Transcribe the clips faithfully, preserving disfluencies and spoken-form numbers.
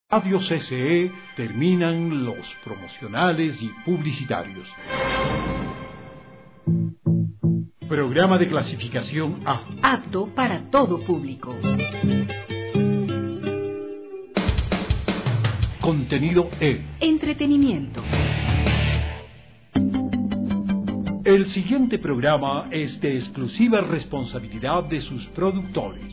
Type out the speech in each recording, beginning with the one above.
Radio C C E terminan los promocionales y publicitarios. Programa de clasificación A. Apto para todo público. Contenido E. Entretenimiento. El siguiente programa es de exclusiva responsabilidad de sus productores.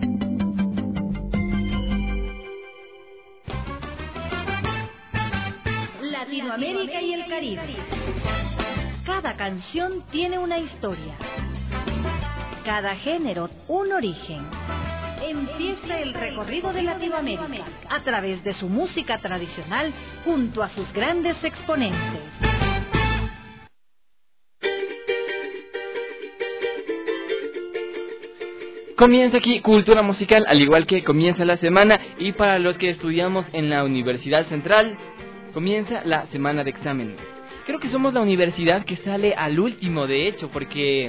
Latinoamérica y el Caribe. Cada canción tiene una historia. Cada género un origen. Empieza el recorrido de Latinoamérica a través de su música tradicional junto a sus grandes exponentes. Comienza aquí Cultura Musical, al igual que comienza la semana, y para los que estudiamos en la Universidad Central, comienza la semana de exámenes. Creo que somos la universidad que sale al último, de hecho, porque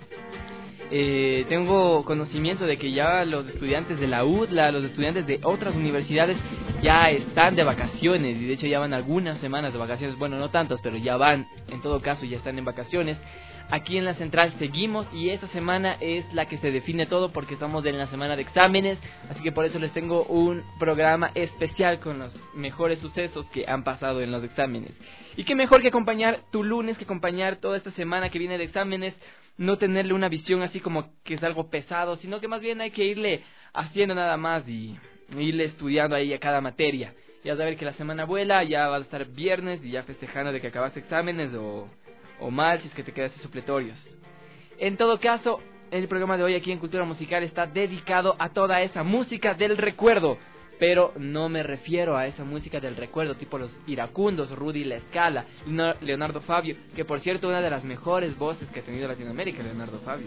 eh, tengo conocimiento de que ya los estudiantes de la U D L A, los estudiantes de otras universidades ya están de vacaciones, y de hecho ya van algunas semanas de vacaciones, bueno, no tantas, pero ya van, en todo caso ya están en vacaciones. Aquí en la Central seguimos y esta semana es la que se define todo porque estamos en la semana de exámenes, así que por eso les tengo un programa especial con los mejores sucesos que han pasado en los exámenes. Y qué mejor que acompañar tu lunes, que acompañar toda esta semana que viene de exámenes, no tenerle una visión así como que es algo pesado, sino que más bien hay que irle haciendo nada más y irle estudiando ahí a cada materia. Ya saber que la semana vuela, ya va a estar viernes y ya festejando de que acabaste exámenes o... o mal si es que te quedas sin supletorios. En todo caso, el programa de hoy aquí en Cultura Musical está dedicado a toda esa música del recuerdo, pero no me refiero a esa música del recuerdo tipo los iracundos, Rudy La Scala, Leonardo Fabio, que por cierto una de las mejores voces que ha tenido Latinoamérica, Leonardo Fabio.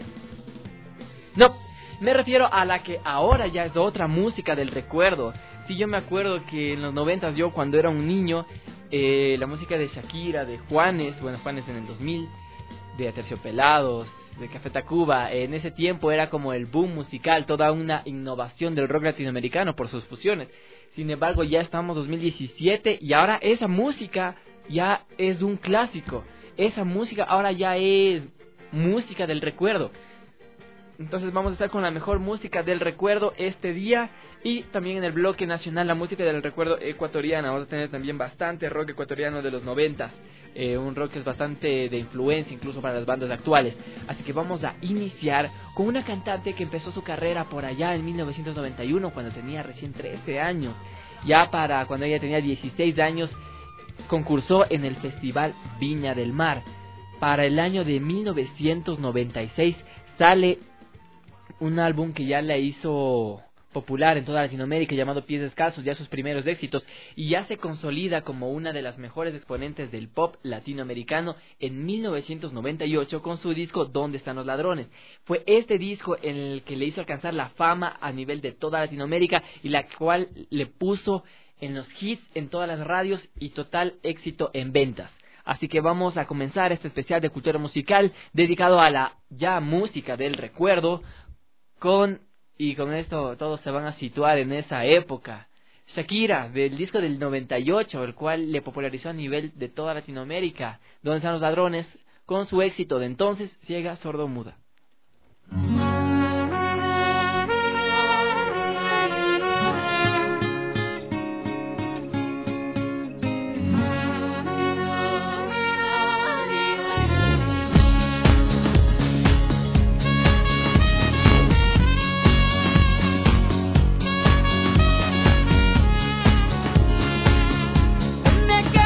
No, me refiero a la que ahora ya es otra música del recuerdo. Sí, yo me acuerdo que en los noventas, yo cuando era un niño, Eh, la música de Shakira, de Juanes, bueno, Juanes en el dos mil, de Aterciopelados, de Café Tacuba, en ese tiempo era como el boom musical, toda una innovación del rock latinoamericano por sus fusiones. Sin embargo, ya estamos en dos mil diecisiete y ahora esa música ya es un clásico. Esa música ahora ya es música del recuerdo. Entonces vamos a estar con la mejor música del recuerdo este día. Y también en el bloque nacional, la música del recuerdo ecuatoriana. Vamos a tener también bastante rock ecuatoriano de los noventas, eh, un rock que es bastante de influencia incluso para las bandas actuales. Así que vamos a iniciar con una cantante que empezó su carrera por allá en mil novecientos noventa y uno, cuando tenía recién trece años. Ya para cuando ella tenía dieciséis años concursó en el Festival Viña del Mar. Para el año de mil novecientos noventa y seis sale un álbum que ya la hizo popular en toda Latinoamérica, llamado Pies Descalzos, ya sus primeros éxitos, y ya se consolida como una de las mejores exponentes del pop latinoamericano en mil novecientos noventa y ocho con su disco ¿Dónde están los ladrones? Fue este disco en el que le hizo alcanzar la fama a nivel de toda Latinoamérica y la cual le puso en los hits en todas las radios y total éxito en ventas. Así que vamos a comenzar este especial de cultura musical dedicado a la ya música del recuerdo con... Y con esto todos se van a situar en esa época. Shakira, del disco del noventa y ocho, el cual le popularizó a nivel de toda Latinoamérica. ¿Dónde están los ladrones? Con su éxito de entonces, Ciega, Sordo, Muda.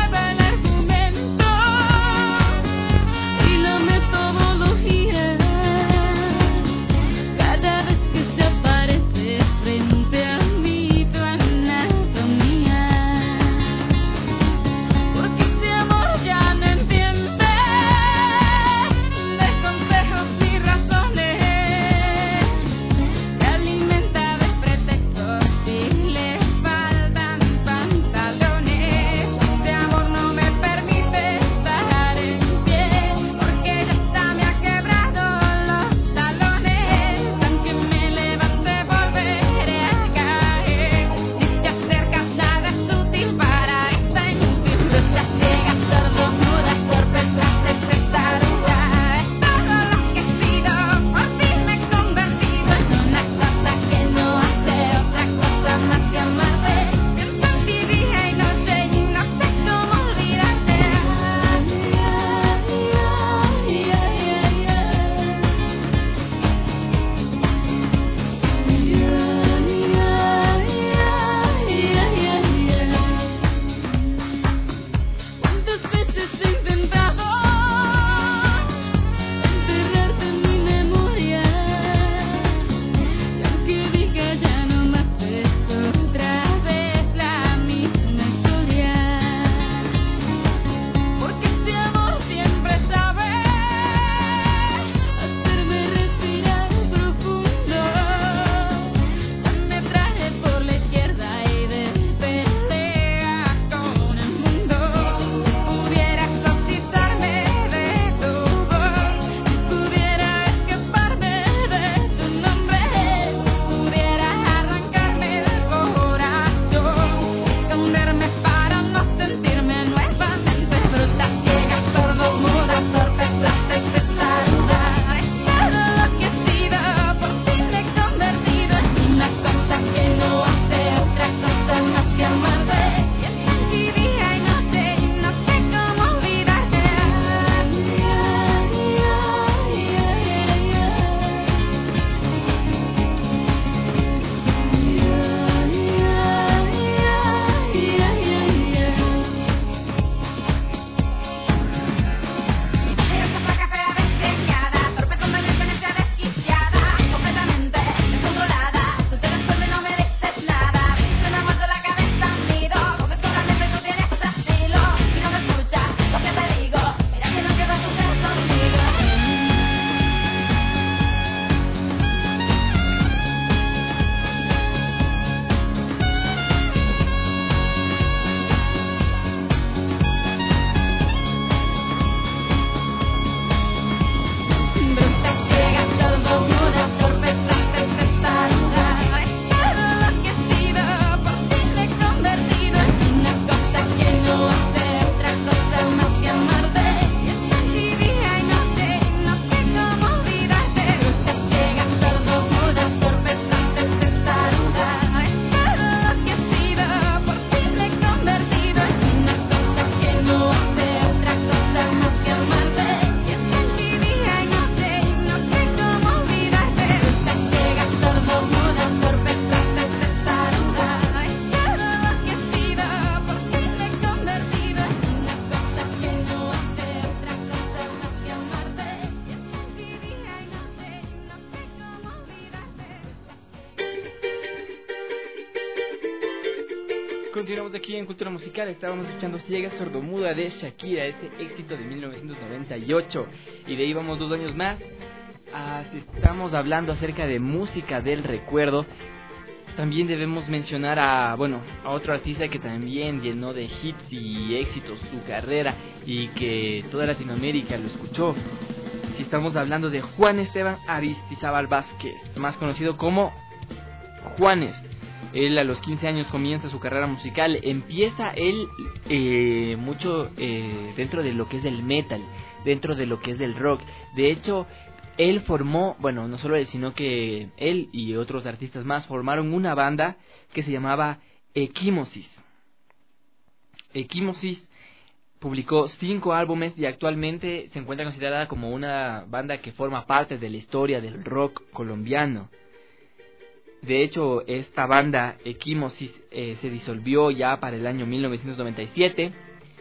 Y la metodología Continuamos aquí en Cultura Musical. Estábamos escuchando Ciega Sordomuda de Shakira, ese éxito de mil novecientos noventa y ocho. Y de ahí vamos dos años más. Ah, si estamos hablando acerca de música del recuerdo, también debemos mencionar a, bueno, a otro artista que también llenó de hits y éxitos su carrera y que toda Latinoamérica lo escuchó. Si estamos hablando de Juan Esteban Aristizábal Vázquez, más conocido como Juanes. Él a los quince años comienza su carrera musical. Empieza él eh, mucho eh, dentro de lo que es el metal, dentro de lo que es del rock. De hecho, él formó, bueno, no solo él, sino que él y otros artistas más formaron una banda que se llamaba Equimosis. Equimosis publicó cinco álbumes y actualmente se encuentra considerada como una banda que forma parte de la historia del rock colombiano. De hecho, esta banda, Equimosis, eh, se disolvió ya para el año mil novecientos noventa y siete.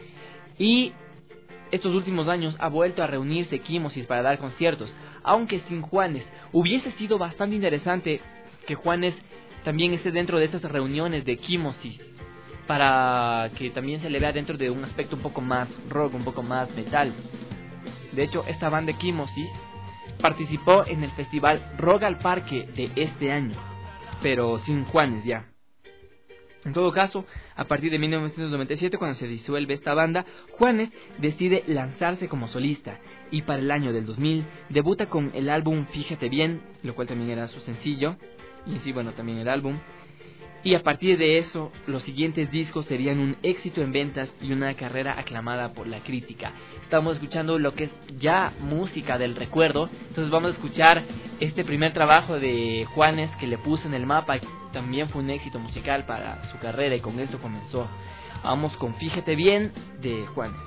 Y estos últimos años ha vuelto a reunirse Equimosis para dar conciertos. Aunque sin Juanes, hubiese sido bastante interesante que Juanes también esté dentro de esas reuniones de Equimosis, para que también se le vea dentro de un aspecto un poco más rock, un poco más metal. De hecho, esta banda Equimosis participó en el festival Rock al Parque de este año, pero sin Juanes ya. En todo caso, a partir de mil novecientos noventa y siete, cuando se disuelve esta banda, Juanes decide lanzarse como solista y para el año del dos mil debuta con el álbum Fíjate Bien, lo cual también era su sencillo, y en sí, bueno, también el álbum. Y a partir de eso, los siguientes discos serían un éxito en ventas y una carrera aclamada por la crítica. Estamos escuchando lo que es ya música del recuerdo, entonces vamos a escuchar este primer trabajo de Juanes que le puso en el mapa, que también fue un éxito musical para su carrera y con esto comenzó. Vamos con Fíjate Bien de Juanes.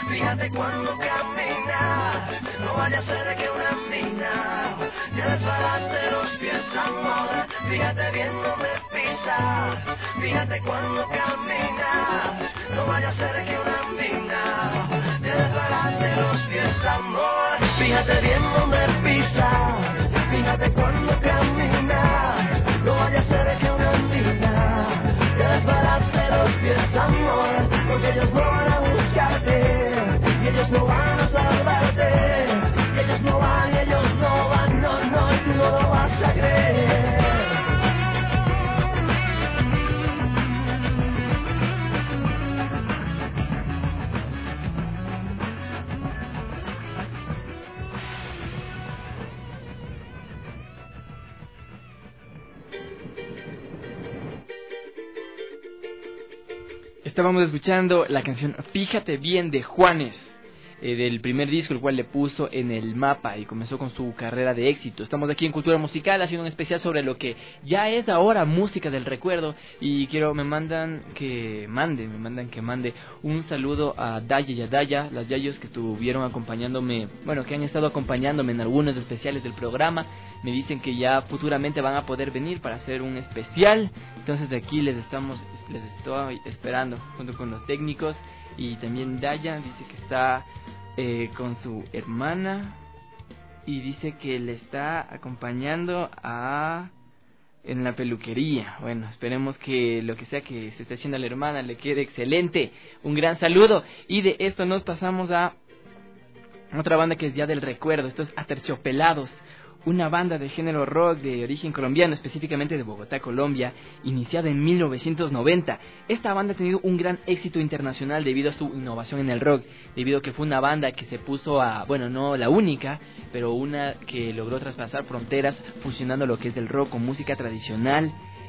Fíjate cuando caminas, no vaya a ser que una mina te desbarate los pies, amor. Fíjate bien donde pisas, fíjate cuando caminas, no vaya a ser que una mina te desbarate los pies, amor. Fíjate bien donde pisas, fíjate cuando caminas, no vaya a ser que una mina te desbarate los pies, amor, porque ellos no van a buscarte, y ellos no van a salvarte, y ellos no van, y ellos no van, no, no, y tú no lo vas a creer. Estábamos escuchando la canción Fíjate Bien de Juanes, eh, del primer disco, el cual le puso en el mapa y comenzó con su carrera de éxito. Estamos aquí en Cultura Musical haciendo un especial sobre lo que ya es ahora música del recuerdo, y quiero, me mandan que mande, me mandan que mande un saludo a Daya y a Daya, las Yayos que estuvieron acompañándome, bueno, que han estado acompañándome en algunos especiales del programa. Me dicen que ya futuramente van a poder venir para hacer un especial. Entonces de aquí les estamos, les estoy esperando junto con los técnicos. Y también Daya dice que está eh, con su hermana y dice que le está acompañando a en la peluquería. Bueno, esperemos que lo que sea que se esté haciendo a la hermana le quede excelente. Un gran saludo. Y de esto nos pasamos a otra banda que es ya del recuerdo. Esto es Aterciopelados, una banda de género rock de origen colombiano, específicamente de Bogotá, Colombia, iniciada en mil novecientos noventa. Esta banda ha tenido un gran éxito internacional debido a su innovación en el rock, debido a que fue una banda que se puso a, bueno, no la única, pero una que logró traspasar fronteras fusionando lo que es del rock con música tradicional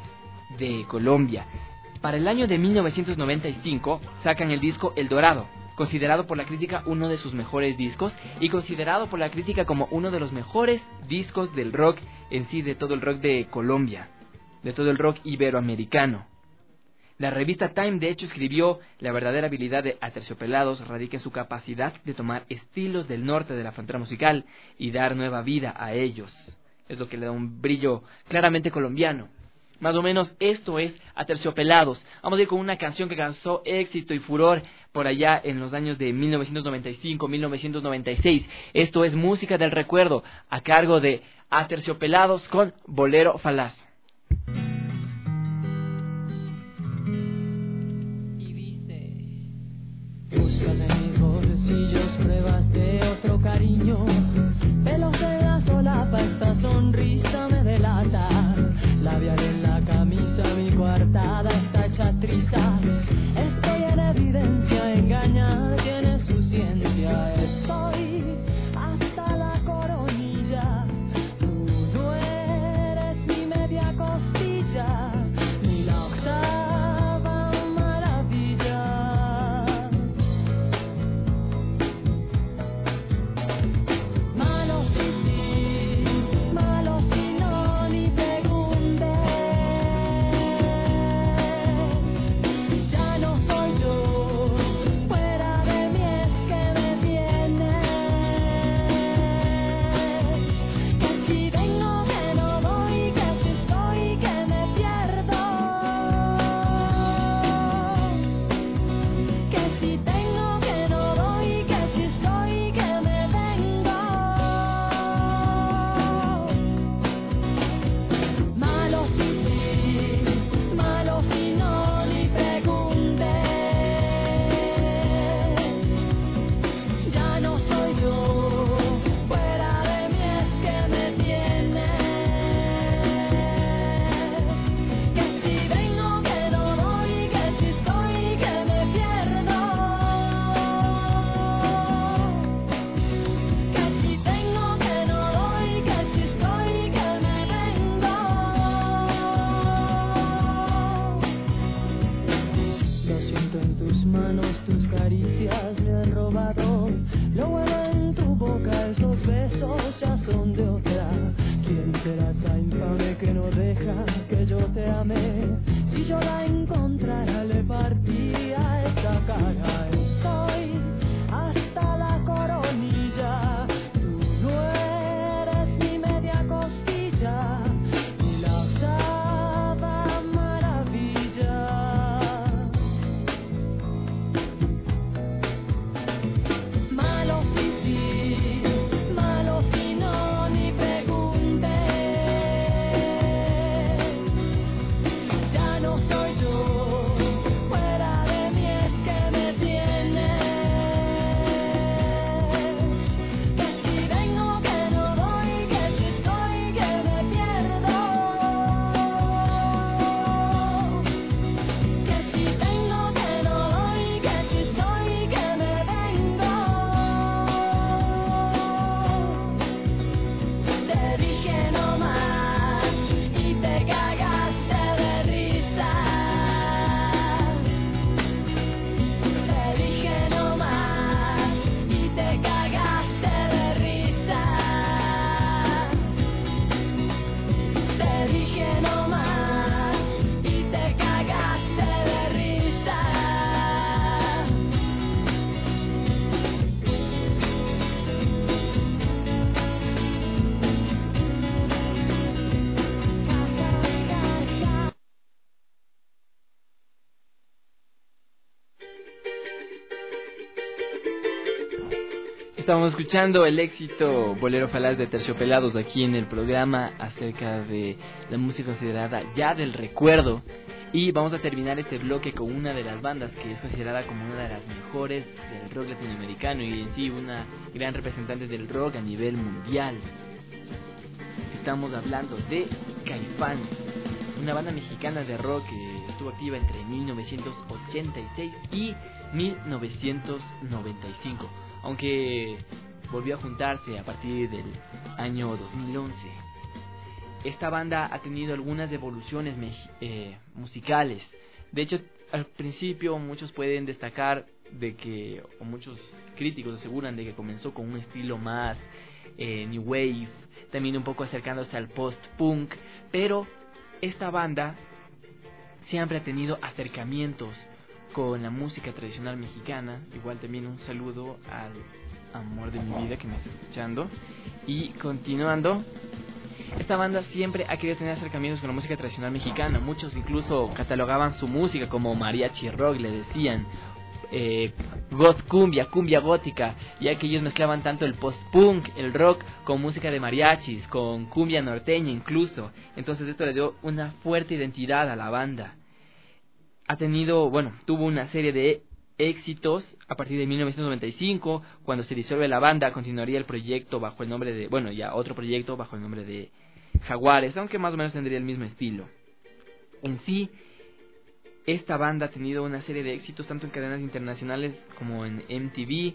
de Colombia. Para el año de mil novecientos noventa y cinco sacan el disco El Dorado, considerado por la crítica uno de sus mejores discos y considerado por la crítica como uno de los mejores discos del rock en sí, de todo el rock de Colombia, de todo el rock iberoamericano. La revista Time de hecho escribió: la verdadera habilidad de Aterciopelados radica en su capacidad de tomar estilos del norte de la frontera musical y dar nueva vida a ellos. Es lo que le da un brillo claramente colombiano. Más o menos esto es Aterciopelados. Vamos a ir con una canción que causó éxito y furor por allá en los años de mil novecientos noventa y cinco, mil novecientos noventa y seis. Esto es Música del Recuerdo, a cargo de Aterciopelados con Bolero Falaz. Y dice: buscas en mis bolsillos pruebas de otro cariño, pelos en la solapa, esta sonrisa me delata. Labial en la camisa, mi coartada está hecha trizas. Estoy en evidencia, engañar tiene su ciencia. Estoy hasta la coronilla, tú no eres mi media costilla. Estamos escuchando el éxito Bolero Falaz de Terciopelados aquí en el programa acerca de la música considerada ya del recuerdo. Y vamos a terminar este bloque con una de las bandas que es considerada como una de las mejores del rock latinoamericano y en sí una gran representante del rock a nivel mundial. Estamos hablando de Caifanes, una banda mexicana de rock que estuvo activa entre mil novecientos ochenta y seis y mil novecientos noventa y cinco, aunque volvió a juntarse a partir del año dos mil once. Esta banda ha tenido algunas evoluciones eh, musicales. De hecho, al principio muchos pueden destacar de que, o muchos críticos aseguran de que comenzó con un estilo más eh, new wave, también un poco acercándose al post-punk, pero esta banda siempre ha tenido acercamientos con la música tradicional mexicana. Igual también un saludo al amor de mi vida que me está escuchando. Y continuando, esta banda siempre ha querido tener acercamientos con la música tradicional mexicana. Muchos incluso catalogaban su música como mariachi rock, le decían eh, goth cumbia, cumbia gótica, ya que ellos mezclaban tanto el post-punk, el rock, con música de mariachis, con cumbia norteña incluso. Entonces esto le dio una fuerte identidad a la banda. Ha tenido, bueno, tuvo una serie de éxitos a partir de mil novecientos noventa y cinco, cuando se disuelve la banda. Continuaría el proyecto bajo el nombre de, bueno, ya otro proyecto bajo el nombre de Jaguares, aunque más o menos tendría el mismo estilo. En sí, esta banda ha tenido una serie de éxitos tanto en cadenas internacionales como en M T V,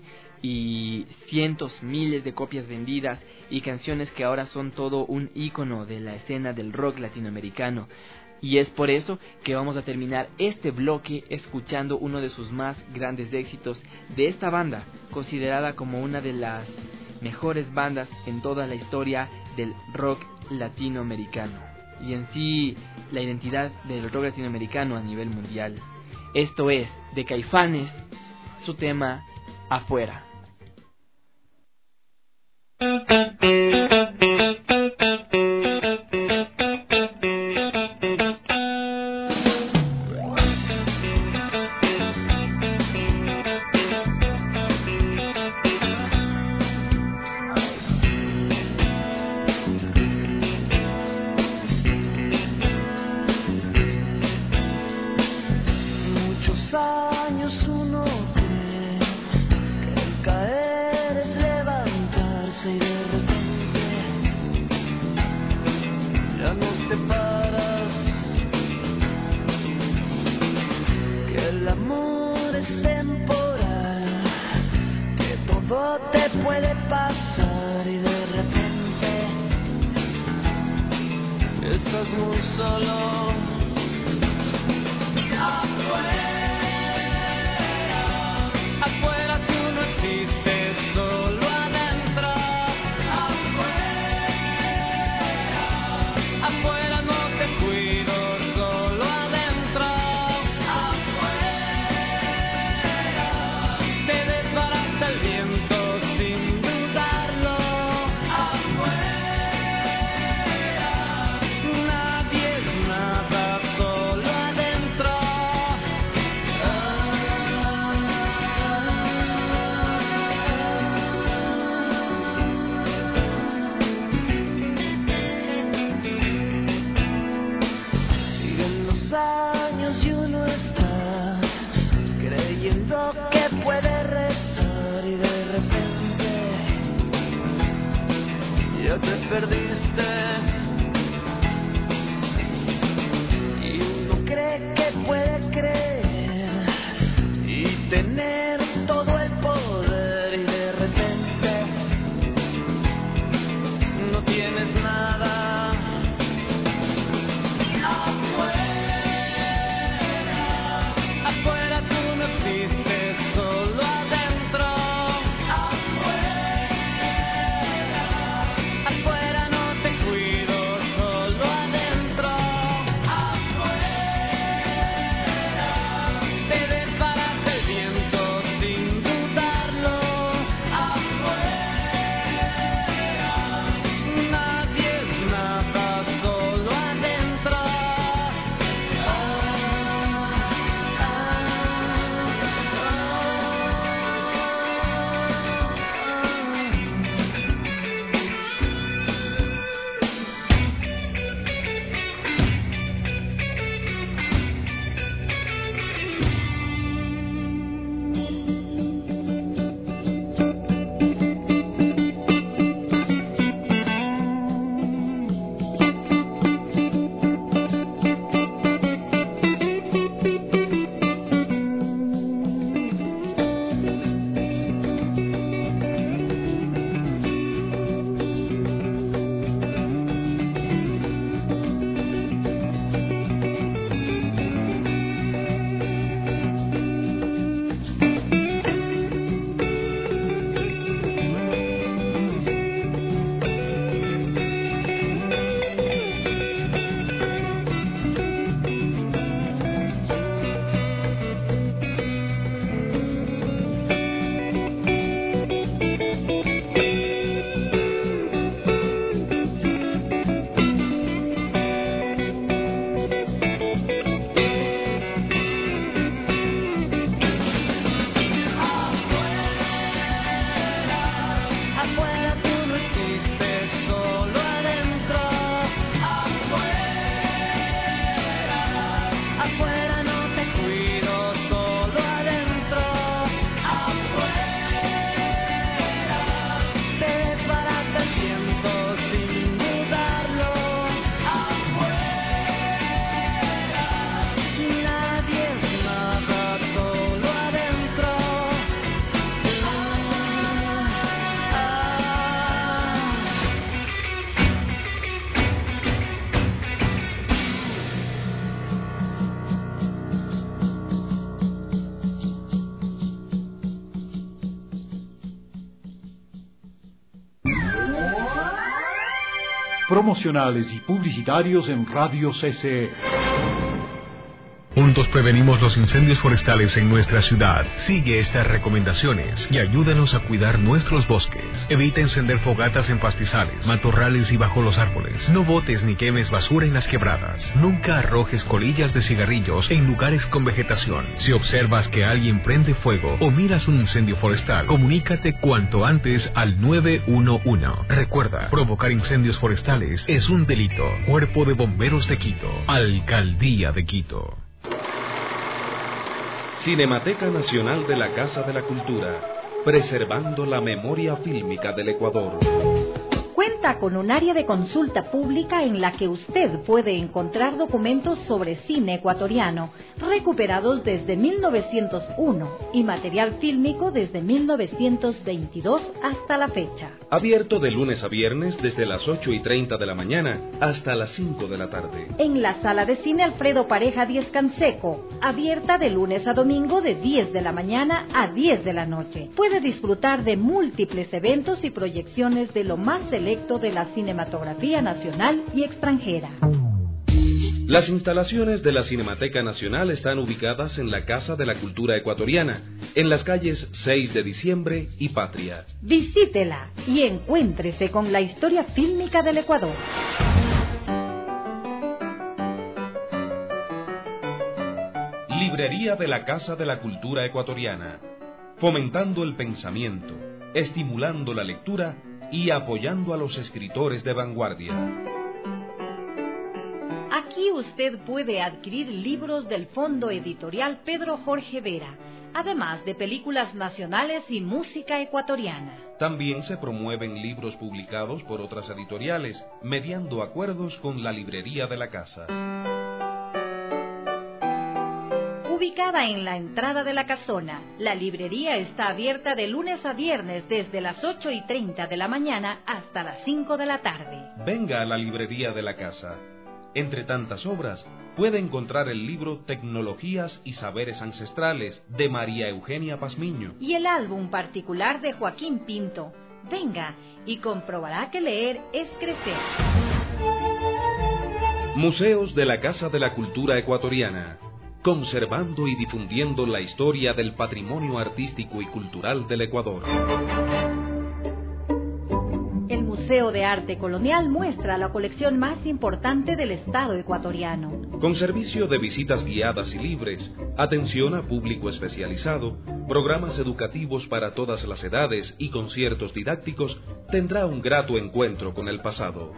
y cientos, miles de copias vendidas y canciones que ahora son todo un ícono de la escena del rock latinoamericano. Y es por eso que vamos a terminar este bloque escuchando uno de sus más grandes éxitos de esta banda, considerada como una de las mejores bandas en toda la historia del rock latinoamericano y en sí la identidad del rock latinoamericano a nivel mundial. Esto es de Caifanes, su tema Afuera. Afuera no te cuido. promocionales y publicitarios en Radio C C E. Juntos prevenimos los incendios forestales en nuestra ciudad. Sigue estas recomendaciones y ayúdanos a cuidar nuestros bosques. Evita encender fogatas en pastizales, matorrales y bajo los árboles. No botes ni quemes basura en las quebradas. Nunca arrojes colillas de cigarrillos en lugares con vegetación. Si observas que alguien prende fuego o miras un incendio forestal, comunícate cuanto antes al nueve uno uno. Recuerda, provocar incendios forestales es un delito. Cuerpo de Bomberos de Quito, Alcaldía de Quito. Cinemateca Nacional de la Casa de la Cultura, preservando la memoria fílmica del Ecuador. Cuenta con un área de consulta pública en la que usted puede encontrar documentos sobre cine ecuatoriano, recuperados desde mil novecientos uno y material fílmico desde mil novecientos veintidós hasta la fecha. Abierto de lunes a viernes desde las ocho y treinta de la mañana hasta las cinco de la tarde. En la sala de cine Alfredo Pareja Díez Canseco, abierta de lunes a domingo de diez de la mañana a diez de la noche. Puede disfrutar de múltiples eventos y proyecciones de lo más selecto de la cinematografía nacional y extranjera. Las instalaciones de la Cinemateca Nacional están ubicadas en la Casa de la Cultura Ecuatoriana, en las calles seis de diciembre y Patria. Visítela y encuéntrese con la historia fílmica del Ecuador. Librería de la Casa de la Cultura Ecuatoriana, fomentando el pensamiento, estimulando la lectura y apoyando a los escritores de vanguardia. Aquí usted puede adquirir libros del Fondo Editorial Pedro Jorge Vera, además de películas nacionales y música ecuatoriana. También se promueven libros publicados por otras editoriales, mediando acuerdos con la librería de la casa. Ubicada en la entrada de la casona, la librería está abierta de lunes a viernes desde las ocho y treinta de la mañana hasta las cinco de la tarde. Venga a la librería de la casa. Entre tantas obras, puede encontrar el libro Tecnologías y Saberes Ancestrales de María Eugenia Pazmiño y el álbum particular de Joaquín Pinto. Venga y comprobará que leer es crecer. Museos de la Casa de la Cultura Ecuatoriana, conservando y difundiendo la historia del patrimonio artístico y cultural del Ecuador. El Museo de Arte Colonial muestra la colección más importante del Estado ecuatoriano. Con servicio de visitas guiadas y libres, atención a público especializado, programas educativos para todas las edades y conciertos didácticos, tendrá un grato encuentro con el pasado.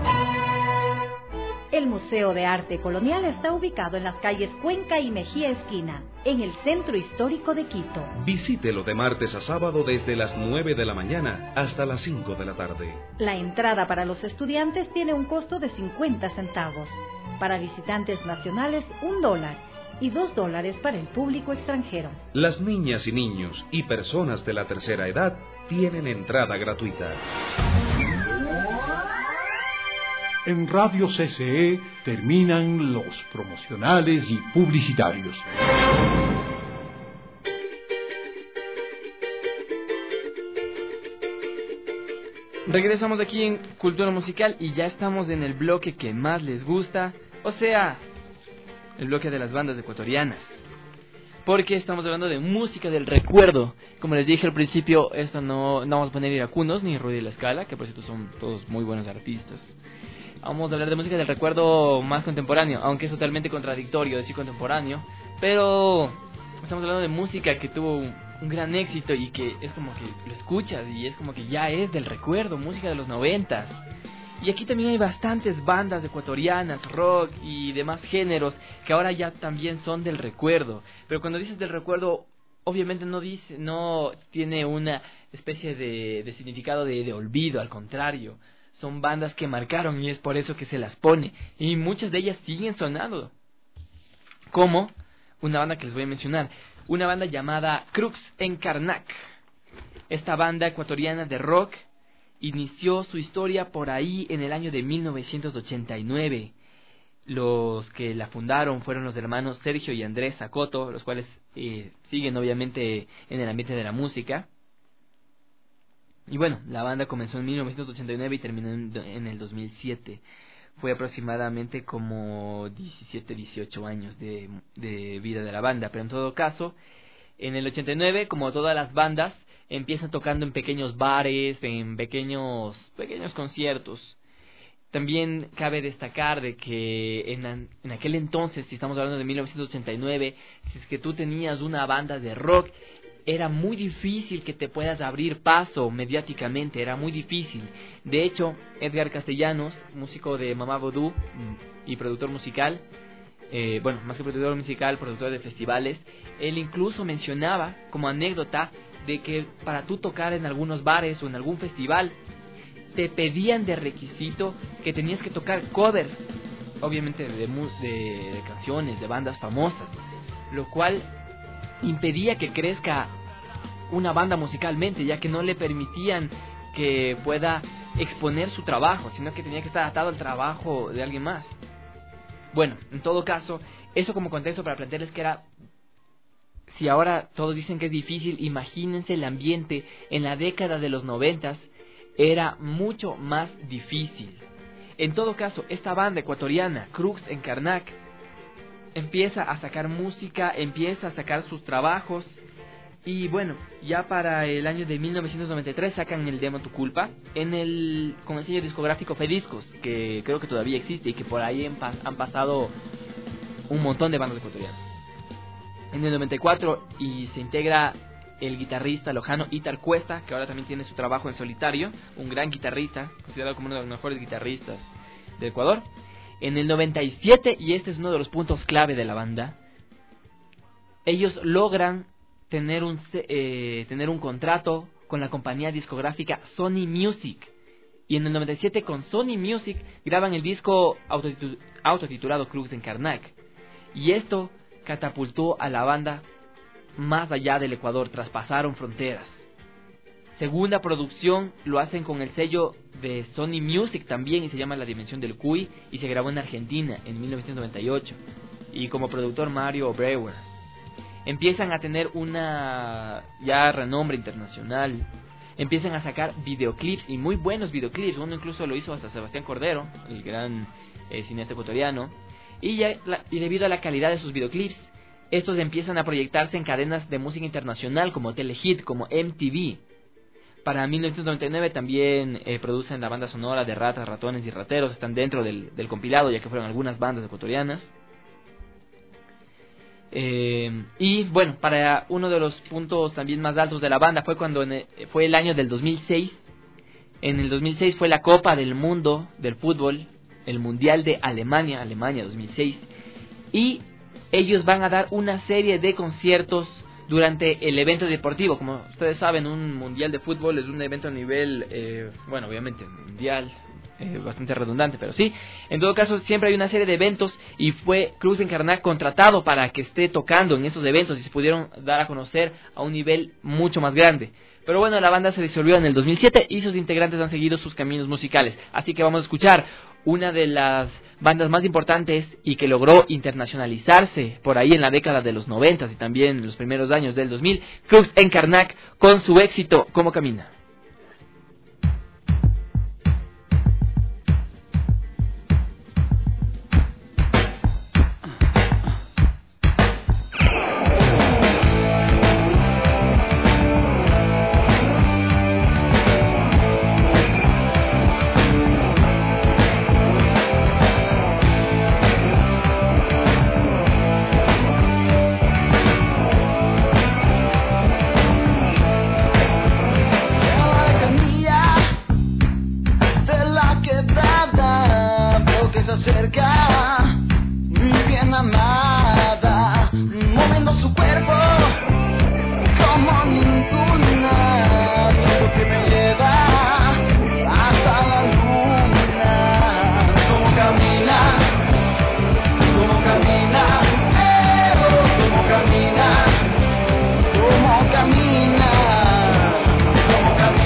El Museo de Arte Colonial está ubicado en las calles Cuenca y Mejía Esquina, en el centro histórico de Quito. Visítelo de martes a sábado desde las nueve de la mañana hasta las cinco de la tarde. La entrada para los estudiantes tiene un costo de cincuenta centavos. Para visitantes nacionales, un dólar. Y dos dólares para el público extranjero. Las niñas y niños y personas de la tercera edad tienen entrada gratuita. En Radio C C E terminan los promocionales y publicitarios. Regresamos aquí en Cultura Musical y ya estamos en el bloque que más les gusta, o sea, el bloque de las bandas ecuatorianas. Porque estamos hablando de música del recuerdo. Como les dije al principio, esto no, no vamos a poner Iracunos ni Rudy La Scala, que por cierto son todos muy buenos artistas. Vamos a hablar de música del recuerdo más contemporáneo, aunque es totalmente contradictorio decir contemporáneo, pero estamos hablando de música que tuvo un, un gran éxito y que es como que lo escuchas y es como que ya es del recuerdo, música de los noventas. Y aquí también hay bastantes bandas ecuatorianas, rock y demás géneros que ahora ya también son del recuerdo. Pero cuando dices del recuerdo, obviamente no dice, no tiene una especie de, de significado de, de olvido, al contrario. Son bandas que marcaron y es por eso que se las pone. Y muchas de ellas siguen sonando. Como una banda que les voy a mencionar. Una banda llamada Crux en Karnak. Esta banda ecuatoriana de rock inició su historia por ahí en el año de mil novecientos ochenta y nueve. Los que la fundaron fueron los hermanos Sergio y Andrés Sacoto, los cuales eh, siguen obviamente en el ambiente de la música. Y bueno, la banda comenzó en mil novecientos ochenta y nueve y terminó en, en el dos mil siete. Fue aproximadamente como diecisiete, dieciocho años de, de vida de la banda. Pero en todo caso, en el ochenta y nueve, como todas las bandas, empiezan tocando en pequeños bares, en pequeños, pequeños conciertos. También cabe destacar de que en, en aquel entonces, si estamos hablando de mil novecientos ochenta y nueve, si es que tú tenías una banda de rock, era muy difícil que te puedas abrir paso mediáticamente, era muy difícil. De hecho, Edgar Castellanos, músico de Mamá Vodou y productor musical, eh, bueno, más que productor musical, productor de festivales, él incluso mencionaba como anécdota de que para tú tocar en algunos bares o en algún festival, te pedían de requisito que tenías que tocar covers, obviamente de, de, de canciones, de bandas famosas, lo cual impedía que crezca una banda musicalmente, ya que no le permitían que pueda exponer su trabajo, sino que tenía que estar atado al trabajo de alguien más. Bueno, en todo caso, eso como contexto para plantearles que era, si ahora todos dicen que es difícil, imagínense el ambiente en la década de los noventas, era mucho más difícil. En todo caso, esta banda ecuatoriana, Crux en Karnak, empieza a sacar música, empieza a sacar sus trabajos. Y bueno, ya para el año de mil novecientos noventa y tres sacan el demo Tu Culpa en el, con el sello discográfico Fediscos, que creo que todavía existe y que por ahí han, han pasado un montón de bandas ecuatorianas. En el noventa y cuatro y se integra el guitarrista lojano Itar Cuesta, que ahora también tiene su trabajo en solitario, un gran guitarrista, considerado como uno de los mejores guitarristas de Ecuador. En el noventa y siete, y este es uno de los puntos clave de la banda, ellos logran tener un, eh, tener un contrato con la compañía discográfica Sony Music. Y en el noventa y siete con Sony Music graban el disco autotitu- autotitulado Crux en Karnak. Y esto catapultó a la banda más allá del Ecuador, traspasaron fronteras. Segunda producción lo hacen con el sello de Sony Music también, y se llama La Dimensión del Cuy, y se grabó en Argentina en mil novecientos noventa y ocho, y como productor Mario Breuer. Empiezan a tener una ya renombre internacional, empiezan a sacar videoclips, y muy buenos videoclips. Uno incluso lo hizo hasta Sebastián Cordero, el gran eh, cineasta ecuatoriano, y, ya, la, y debido a la calidad de sus videoclips, estos empiezan a proyectarse en cadenas de música internacional como Telehit, como M T V. Para mil novecientos noventa y nueve también eh, producen la banda sonora de Ratas, Ratones y Rateros. Están dentro del, del compilado, ya que fueron algunas bandas ecuatorianas. Eh, y bueno, para uno de los puntos también más altos de la banda fue cuando en el, fue el año del dos mil seis. En el dos mil seis fue la Copa del Mundo del Fútbol, el Mundial de Alemania, Alemania dos mil seis. Y ellos van a dar una serie de conciertos durante el evento deportivo. Como ustedes saben, un mundial de fútbol es un evento a nivel, eh, bueno, obviamente mundial, eh, bastante redundante, pero sí. En todo caso, siempre hay una serie de eventos, y fue Crux en Karnak contratado para que esté tocando en estos eventos y se pudieron dar a conocer a un nivel mucho más grande. Pero bueno, la banda se disolvió en el dos mil siete y sus integrantes han seguido sus caminos musicales. Así que vamos a escuchar una de las bandas más importantes y que logró internacionalizarse por ahí en la década de los noventas y también en los primeros años del dos mil, Crux en Karnak, con su éxito ¿Cómo Camina?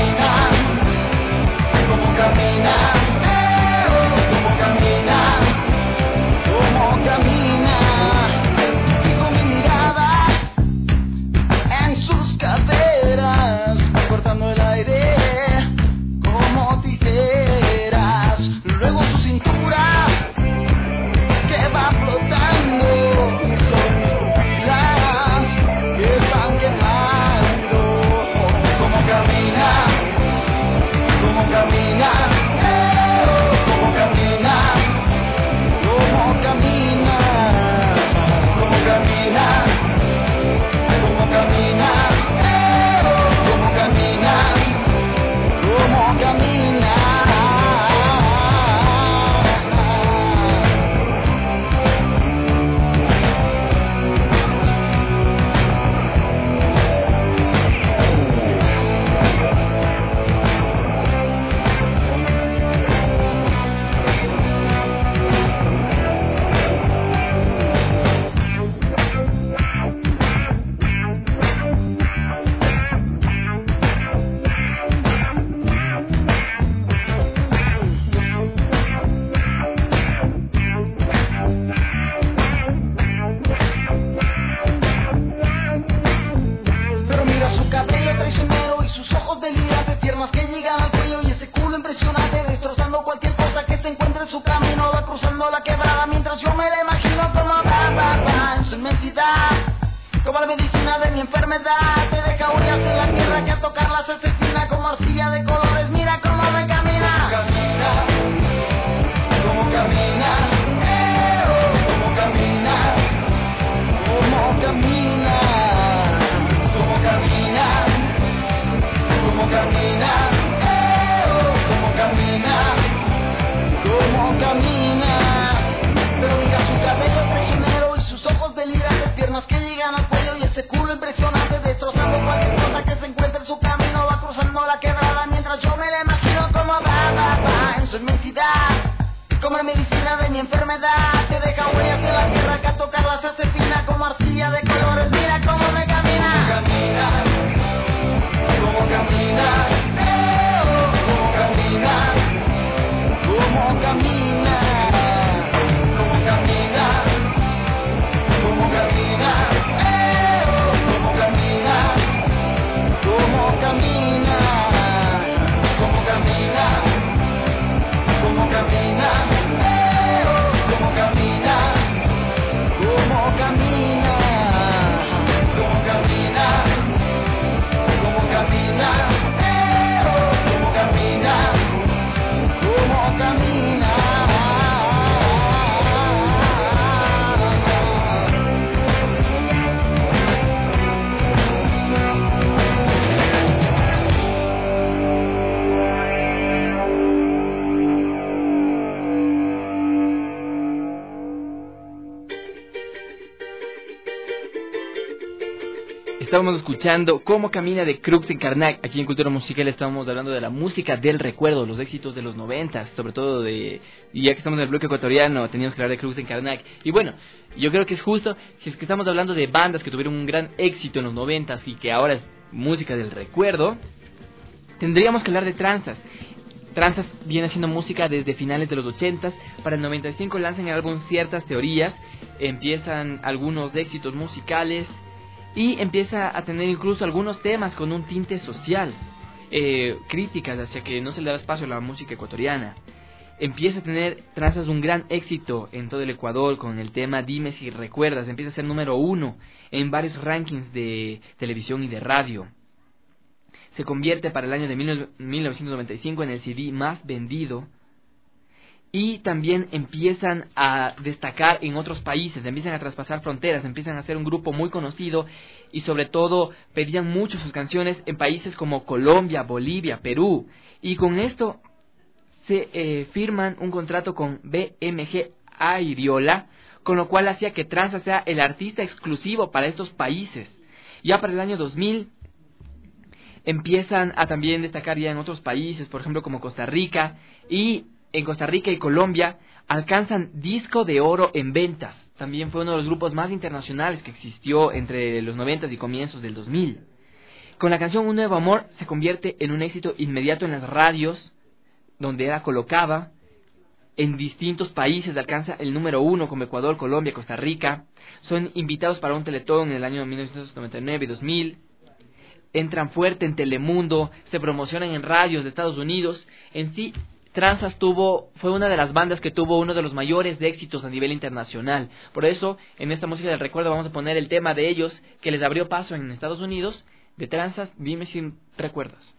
Camina, cruzando la quebrada mientras yo me la imagino como va, va, va en su inmensidad, como la medicina de mi enfermedad. Te deja huellas en la tierra que al tocarlas se espina como arcilla de colores. Mira cómo me camina, camina, cómo camina, eh, oh, cómo camina, cómo camina, cómo camina, cómo camina, eh, oh, cómo camina, cómo camina. Pero mira su cabello traicionero y sus ojos delirantes, piernas que llegan al cuello y ese culo impresionante, destrozando cualquier cosa que se encuentre en su camino. Va cruzando la quebrada mientras yo me la imagino como va, va, va en su inmensidad, como la medicina de mi enfermedad. Te deja huellas en la tierra que al tocarla se hace fina como arcilla de colores. Mira cómo me camina, camina, cómo camina, eh, oh, cómo camina, cómo camina, cómo camina, cómo camina, eh, oh, cómo camina, cómo camina, cómo camina, cómo camina, eh, oh, cómo camina, cómo camina, cómo camina, cómo camina, eh, oh, cómo camina, cómo camina. Estábamos escuchando Cómo Camina de Crux en Karnak. Aquí en Cultura Musical estábamos hablando de la música del recuerdo, los éxitos de los noventas, sobre todo de... Y ya que estamos en el bloque ecuatoriano, teníamos que hablar de Crux en Karnak. Y bueno, yo creo que es justo, si es que estamos hablando de bandas que tuvieron un gran éxito en los noventas y que ahora es música del recuerdo, tendríamos que hablar de Tranzas. Tranzas viene haciendo música desde finales de los ochentas. Para el noventa y cinco lanzan el álbum Ciertas Teorías, empiezan algunos éxitos musicales y empieza a tener incluso algunos temas con un tinte social, eh, críticas hacia que no se le da espacio a la música ecuatoriana. Empieza a tener Tranzas un gran éxito en todo el Ecuador con el tema Dime si recuerdas. Empieza a ser número uno en varios rankings de televisión y de radio. Se convierte para el año de mil novecientos noventa y cinco en el C D más vendido. Y también empiezan a destacar en otros países, empiezan a traspasar fronteras, empiezan a ser un grupo muy conocido y sobre todo pedían mucho sus canciones en países como Colombia, Bolivia, Perú. Y con esto se eh, firman un contrato con B M G Airiola, con lo cual hacía que Tranzas sea el artista exclusivo para estos países. Ya para el año dos mil empiezan a también destacar ya en otros países, por ejemplo como Costa Rica, y en Costa Rica y Colombia alcanzan disco de oro en ventas. También fue uno de los grupos más internacionales que existió entre los noventas y comienzos del dos mil. Con la canción Un Nuevo Amor se convierte en un éxito inmediato en las radios, donde la colocaba. En distintos países alcanza el número uno como Ecuador, Colombia, Costa Rica. Son invitados para un teletón en el año mil novecientos noventa y nueve y dos mil. Entran fuerte en Telemundo, se promocionan en radios de Estados Unidos. En sí, Tranzas tuvo, fue una de las bandas que tuvo uno de los mayores de éxitos a nivel internacional. Por eso, en esta música del recuerdo vamos a poner el tema de ellos que les abrió paso en Estados Unidos, de Tranzas, Dime si recuerdas.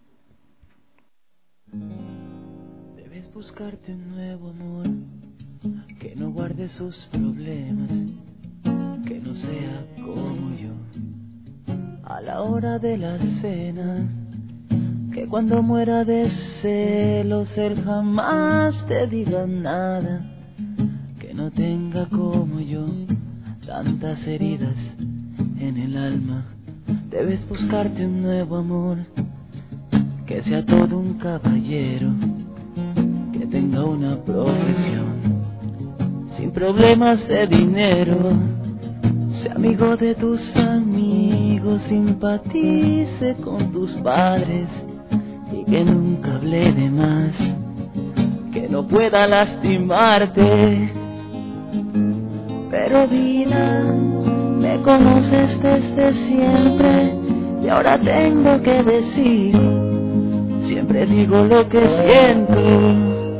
Debes buscarte un nuevo amor que no guarde sus problemas, que no sea como yo. A la hora de la cena, que cuando muera de celos él jamás te diga nada, que no tenga como yo tantas heridas en el alma. Debes buscarte un nuevo amor que sea todo un caballero, que tenga una profesión sin problemas de dinero, sea amigo de tus amigos, simpatice con tus padres y que nunca hable de más, que no pueda lastimarte. Pero vida, me conoces desde siempre y ahora tengo que decir, siempre digo lo que siento, que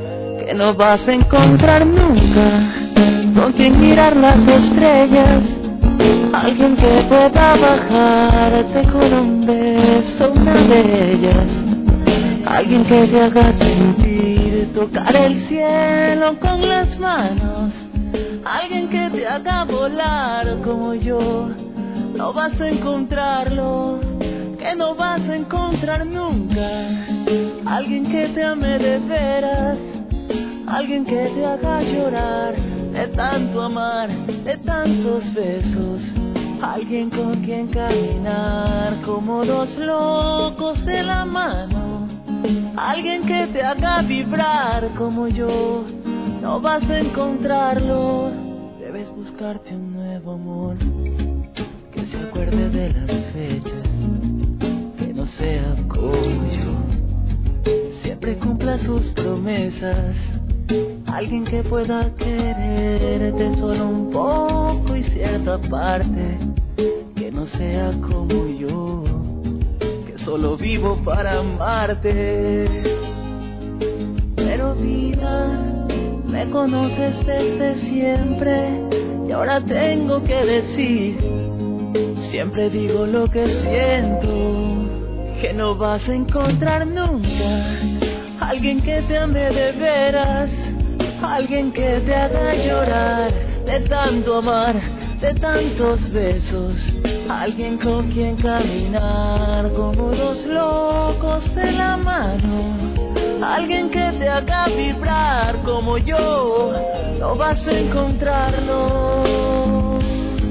que no vas a encontrar nunca con quien mirar las estrellas, alguien que pueda bajarte con un beso una de ellas, alguien que te haga sentir tocar el cielo con las manos, alguien que te haga volar como yo. No vas a encontrarlo, que no vas a encontrar nunca, alguien que te ame de veras, alguien que te haga llorar de tanto amar, de tantos besos, alguien con quien caminar como dos locos de la mano, alguien que te haga vibrar como yo. No vas a encontrarlo, debes buscarte un nuevo amor que se acuerde de las fechas, que no sea como yo, siempre cumpla sus promesas, alguien que pueda quererte solo un poco y cierta parte, que no sea como yo, que solo vivo para amarte. Pero vida, me conoces desde siempre y ahora tengo que decir, siempre digo lo que siento, que no vas a encontrar nunca alguien que te ame de veras, alguien que te haga llorar de tanto amar, de tantos besos, alguien con quien caminar como dos locos de la mano, alguien que te haga vibrar como yo. No vas a encontrarlo,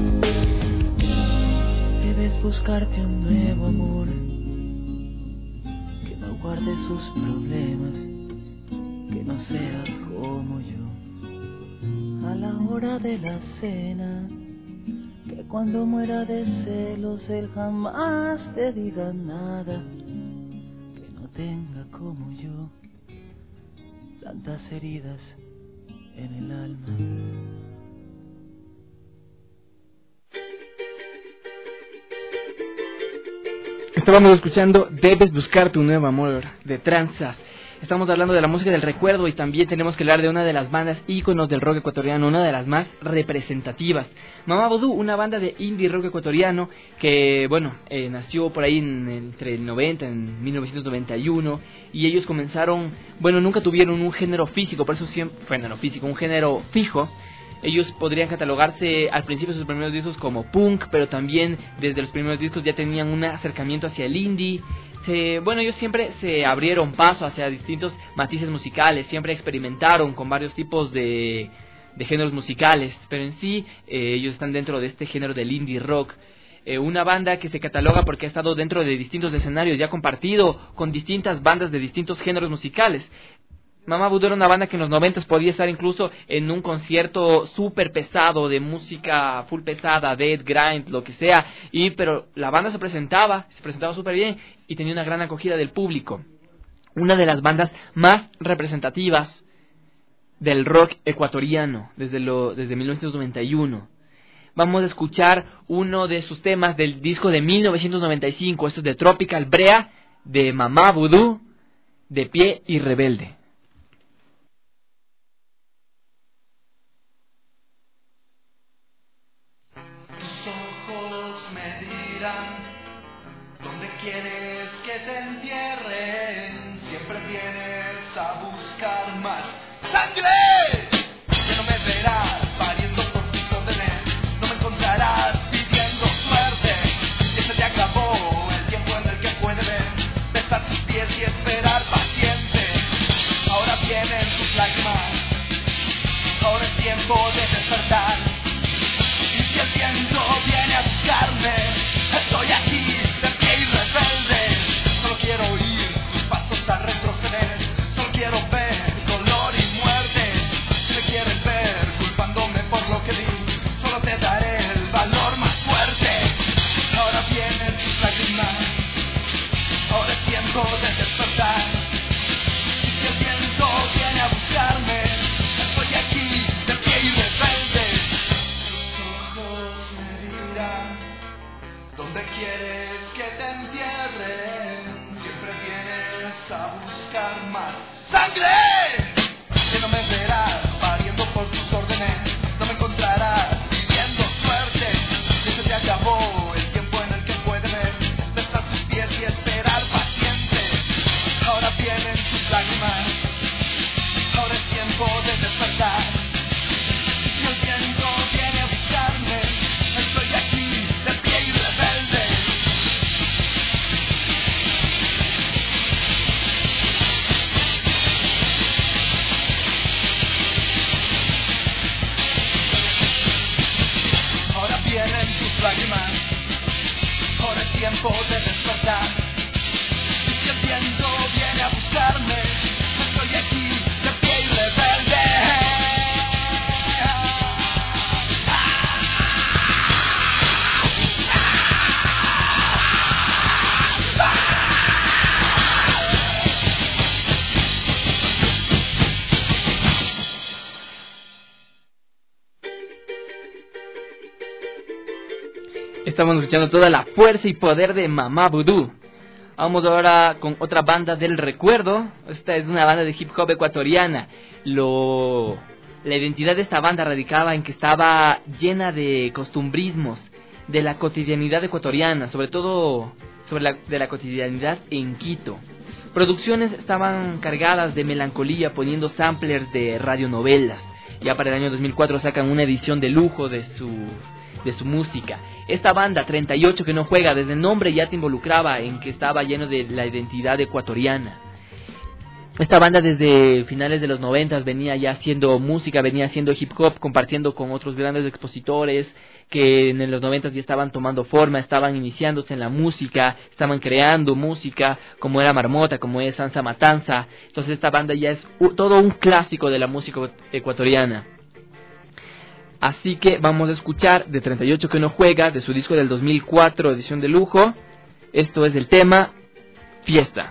debes buscarte un nuevo amor que no guarde sus problemas, que no sea como yo. A la hora de la cena, que cuando muera de celos él jamás te diga nada, que no tenga como yo tantas heridas en el alma. Estábamos escuchando Debes buscar tu nuevo amor de Tranzas. Estamos hablando de la música del recuerdo y también tenemos que hablar de una de las bandas íconos del rock ecuatoriano, una de las más representativas. Mamá Vodú, una banda de indie rock ecuatoriano que, bueno, eh, nació por ahí en, entre el noventa, en mil novecientos noventa y uno, y ellos comenzaron, bueno, nunca tuvieron un género físico, por eso siempre, bueno, no físico, un género fijo. Ellos podrían catalogarse al principio de sus primeros discos como punk, pero también desde los primeros discos ya tenían un acercamiento hacia el indie. Se, bueno, ellos siempre se abrieron paso hacia distintos matices musicales, siempre experimentaron con varios tipos de, de géneros musicales, pero en sí eh, ellos están dentro de este género del indie rock. Eh, una banda que se cataloga porque ha estado dentro de distintos escenarios y ha compartido con distintas bandas de distintos géneros musicales. Mamá Vodú era una banda que en los noventas podía estar incluso en un concierto súper pesado de música full pesada, death, grind, lo que sea, y pero la banda se presentaba, se presentaba súper bien y tenía una gran acogida del público. Una de las bandas más representativas del rock ecuatoriano desde, lo, desde mil novecientos noventa y uno. Vamos a escuchar uno de sus temas del disco de mil novecientos noventa y cinco, esto es de Tropical Brea, de Mamá Vodú, De Pie y Rebelde. Quieres que te entierren, siempre vienes a buscar más sangre. Que no me verás pariendo por tus órdenes, no me encontrarás pidiendo suerte. Que se te acabó el tiempo en el que puede ver, besar tus pies y esperar paciente. Ahora vienen tus lágrimas, ahora es tiempo de despertar. Y si el viento viene a buscarme, estoy aquí. Solo quiero oír tus pasos a retroceder, solo quiero ver dolor y muerte. Si me quieres ver culpándome por lo que di, solo te daré el valor más fuerte. Ahora vienen tus lágrimas, ahora es tiempo de despertar. Y si el viento viene a buscarme, estoy aquí de pie y rebelde. Tus ojos me dirán dónde quieres que te entierren, siempre vienes a buscar más sangre. Que no me estamos escuchando toda la fuerza y poder de Mamá Vudú. Vamos ahora con otra banda del recuerdo. Esta es una banda de hip hop ecuatoriana. Lo... La identidad de esta banda radicaba en que estaba llena de costumbrismos, de la cotidianidad ecuatoriana, sobre todo sobre la, de la cotidianidad en Quito. Producciones estaban cargadas de melancolía, poniendo samplers de radionovelas. Ya para el año dos mil cuatro sacan una edición de lujo de su, de su música. Esta banda, treinta y ocho que no juega, desde el nombre ya te involucraba en que estaba lleno de la identidad ecuatoriana. Esta banda desde finales de los noventas venía ya haciendo música, venía haciendo hip hop, compartiendo con otros grandes expositores que en los noventas ya estaban tomando forma, estaban iniciándose en la música, estaban creando música, como era Marmota, como es Sansa Matanza. Entonces esta banda ya es u- todo un clásico de la música ecuatoriana. Así que vamos a escuchar de treinta y ocho que no juega, de su disco del dos mil cuatro, edición de lujo. Esto es el tema Fiesta.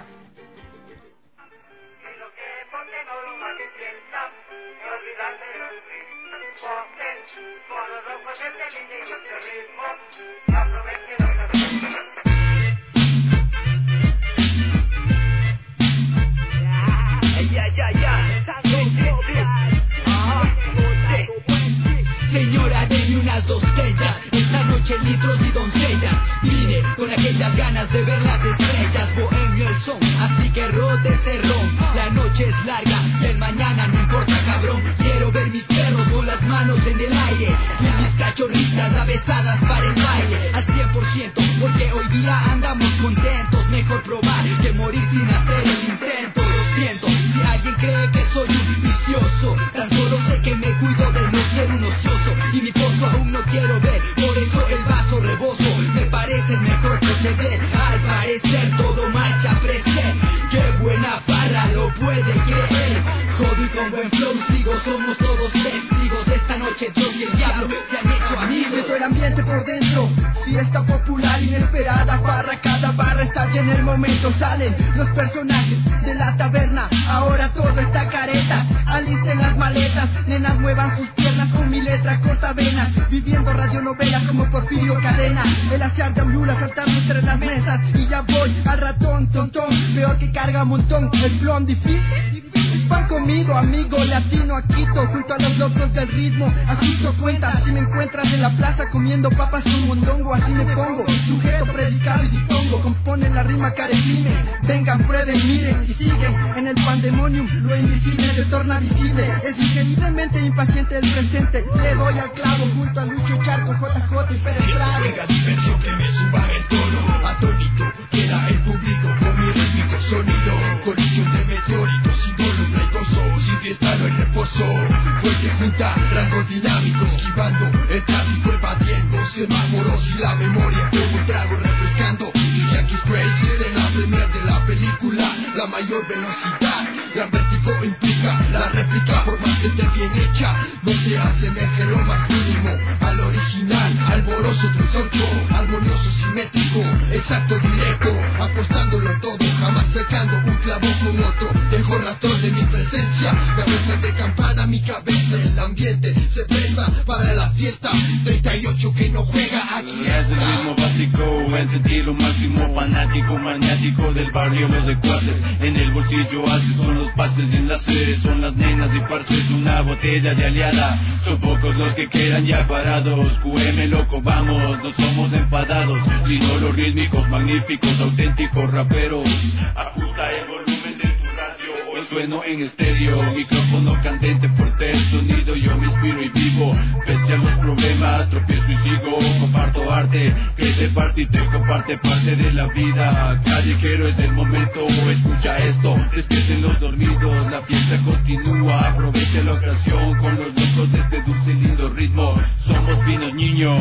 Señora, denme unas dos botellas, esta noche litros y doncellas. Vine con aquellas ganas de ver las estrellas, bohemio el son, así que rote ese ron. La noche es larga y el mañana no importa, cabrón. Quiero ver mis perros con las manos en el aire y mis cachorritas avesadas para el baile al cien por ciento, porque hoy día andamos contentos. Mejor probar que morir sin hacer el intento. Lo siento, si alguien cree que soy un vicioso, tan solo sé que me cuido de no ser un ocioso. Y mi pozo aún no quiero ver, por eso el vaso reboso. Me parece el mejor proceder, al parecer todo marcha fresca. Qué buena barra, lo puede creer. Jodo y con buen flow sigo, somos todos testigos. Esta noche Dios y el diablo se han hecho amigos. Siento el ambiente por dentro, fiesta popular inesperada, barra, cada barra está llena el momento. Salen los personajes de la taberna, ahora todo está careta. Alisten las maletas, nenas muevan sus piernas con mi letra corta venas. Viviendo radionovelas como Porfirio Cadena, el hacer de Aulula saltando entre las mesas. Y ya voy al ratón, tontón, peor que carga montón. El blon difícil, pan comido, amigo latino a Quito, junto a los locos del ritmo. Ajusto cuenta, si me encuentras en la plaza comiendo papas con mondongo, así me pongo, sujeto, predicado y dipongo. Componen la rima carecime, vengan, prueben, miren y siguen. En el pandemonium lo invisible se torna visible. Es increíblemente impaciente el presente, le doy al clavo junto a Lucho Charco, J J y Pérez Prado. Venga, diversión que me suba el tono, atónito queda el público con mi rítmico sonido. Colisión de meteoritos, involucra y gozo, sin fiesta no hay reposo. Fuerte junta, rangos dinámicos, esquivando el tráfico, evadiendo semáforos y la memoria como un trago refrescando. Yankees Crazy en la premier de la película, la mayor velocidad, gran vértigo implica la réplica, por más que esté bien hecha, no se asemeje lo más mínimo al original. Alboroso tres ocho, armonioso, simétrico, exacto, directo, apostándolo todo, jamás sacando un clavo con otro. Dejo rastro de mi presencia, cabeza de campana, mi cabeza, el ambiente se presta para la fiesta. Treinta y ocho que no juega, aquí es el ritmo básico, en sentido máximo, fanático, maniático del barrio, los secuaces, en el bolsillo haces son los pases de enlace, son las nenas y parces, una botella de aliada, son pocos los que quedan ya parados. Q M loco, vamos, no somos enfadados, sino los rítmicos, magníficos, auténticos raperos. Ajusta el volumen de tu radio, hoy sueno en estéreo, micrófono candente, fuerte el sonido, yo me inspiro y vivo, pese a los problemas, tropiezo y sigo, comparto arte, que te parte y te comparte parte de la vida. Callejero es el momento, escucha esto, despierten los dormidos, la fiesta continúa, aprovecha la ocasión con los locos de este dulce y lindo ritmo, somos finos niños.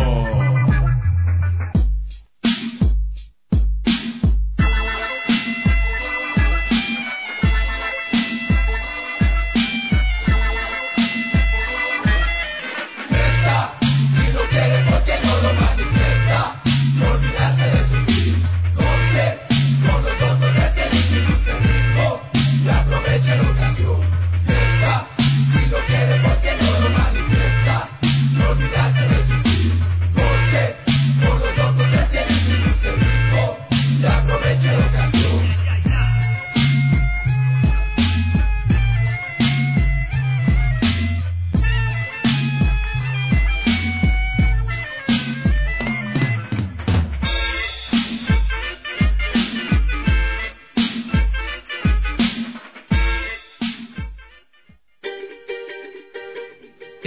Aprovecha la ocasión, si lo quiere porque no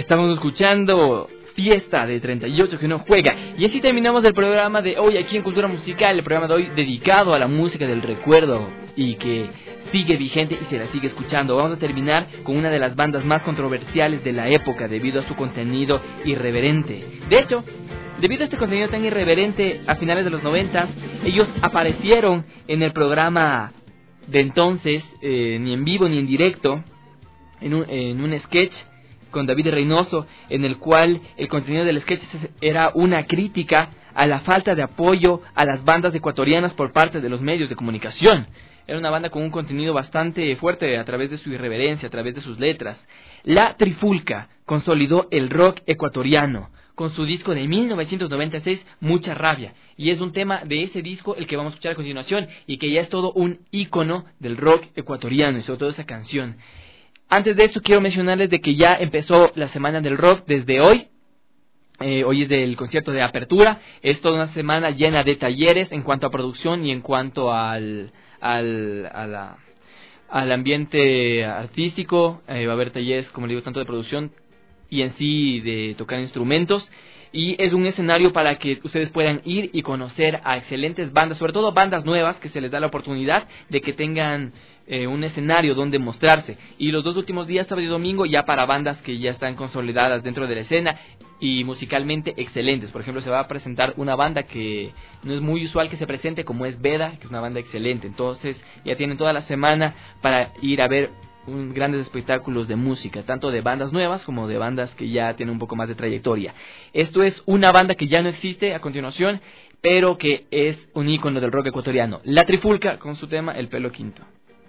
Estamos escuchando Fiesta de treinta y ocho que no juega. Y así terminamos el programa de hoy aquí en Cultura Musical. El programa de hoy dedicado a la música del recuerdo y que sigue vigente y se la sigue escuchando. Vamos a terminar con una de las bandas más controversiales de la época debido a su contenido irreverente. De hecho, debido a este contenido tan irreverente, a finales de los noventas, ellos aparecieron en el programa de entonces, eh, ni en vivo ni en directo, en un, en un sketch con David Reynoso, en el cual el contenido del sketch era una crítica a la falta de apoyo a las bandas ecuatorianas por parte de los medios de comunicación. Era una banda con un contenido bastante fuerte a través de su irreverencia, a través de sus letras. La Trifulca consolidó el rock ecuatoriano con su disco de mil novecientos noventa y seis, Mucha Rabia. Y es un tema de ese disco el que vamos a escuchar a continuación y que ya es todo un ícono del rock ecuatoriano y sobre todo esa canción. Antes de eso quiero mencionarles de que ya empezó la Semana del Rock desde hoy. Eh, hoy es el concierto de apertura. Es toda una semana llena de talleres en cuanto a producción y en cuanto al, al, a la, al ambiente artístico. Eh, va a haber talleres, como les digo, tanto de producción y en sí de tocar instrumentos. Y es un escenario para que ustedes puedan ir y conocer a excelentes bandas, sobre todo bandas nuevas que se les da la oportunidad de que tengan eh, un escenario donde mostrarse. Y los dos últimos días, sábado y domingo, ya para bandas que ya están consolidadas dentro de la escena y musicalmente excelentes. Por ejemplo, se va a presentar una banda que no es muy usual que se presente, como es Veda, que es una banda excelente. Entonces ya tienen toda la semana para ir a ver un, grandes espectáculos de música, tanto de bandas nuevas como de bandas que ya tienen un poco más de trayectoria. Esto es una banda que ya no existe a continuación, pero que es un ícono del rock ecuatoriano. La Trifulca con su tema El Pelo Quinto.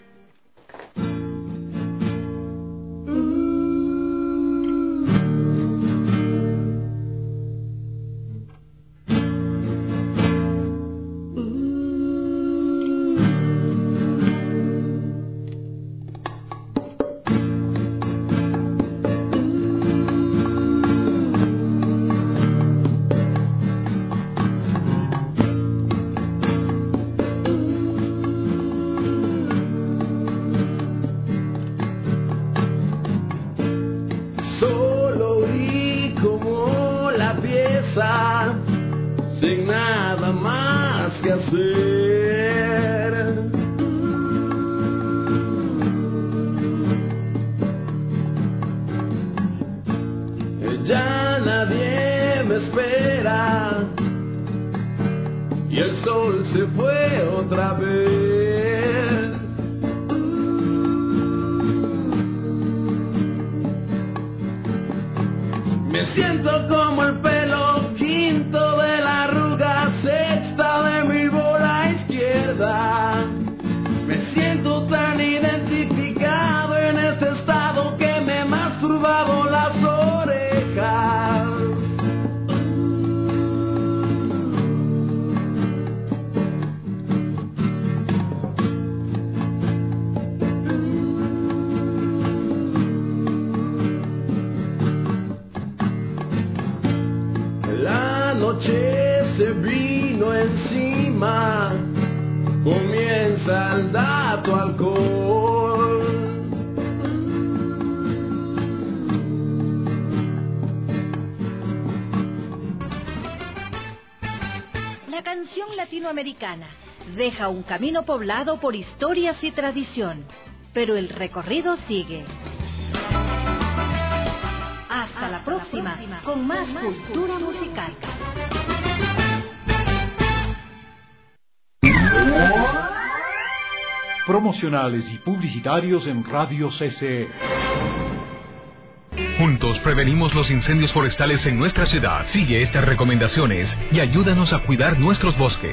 Sin nada más que hacer. Ya nadie me espera y el sol se fue otra vez. Me siento como el pelo quinto de la arruga sexta de mi bola izquierda. Me siento tan identificado en este estado que me he masturbado las orejas. La noche se vino encima, comienza el dato alcohol. La canción latinoamericana deja un camino poblado por historias y tradición, pero el recorrido sigue. Hasta, Hasta la, próxima, la próxima, con más, con más cultura, cultura musical. Promocionales y publicitarios en Radio C C. Juntos prevenimos los incendios forestales en nuestra ciudad. Sigue estas recomendaciones y ayúdanos a cuidar nuestros bosques.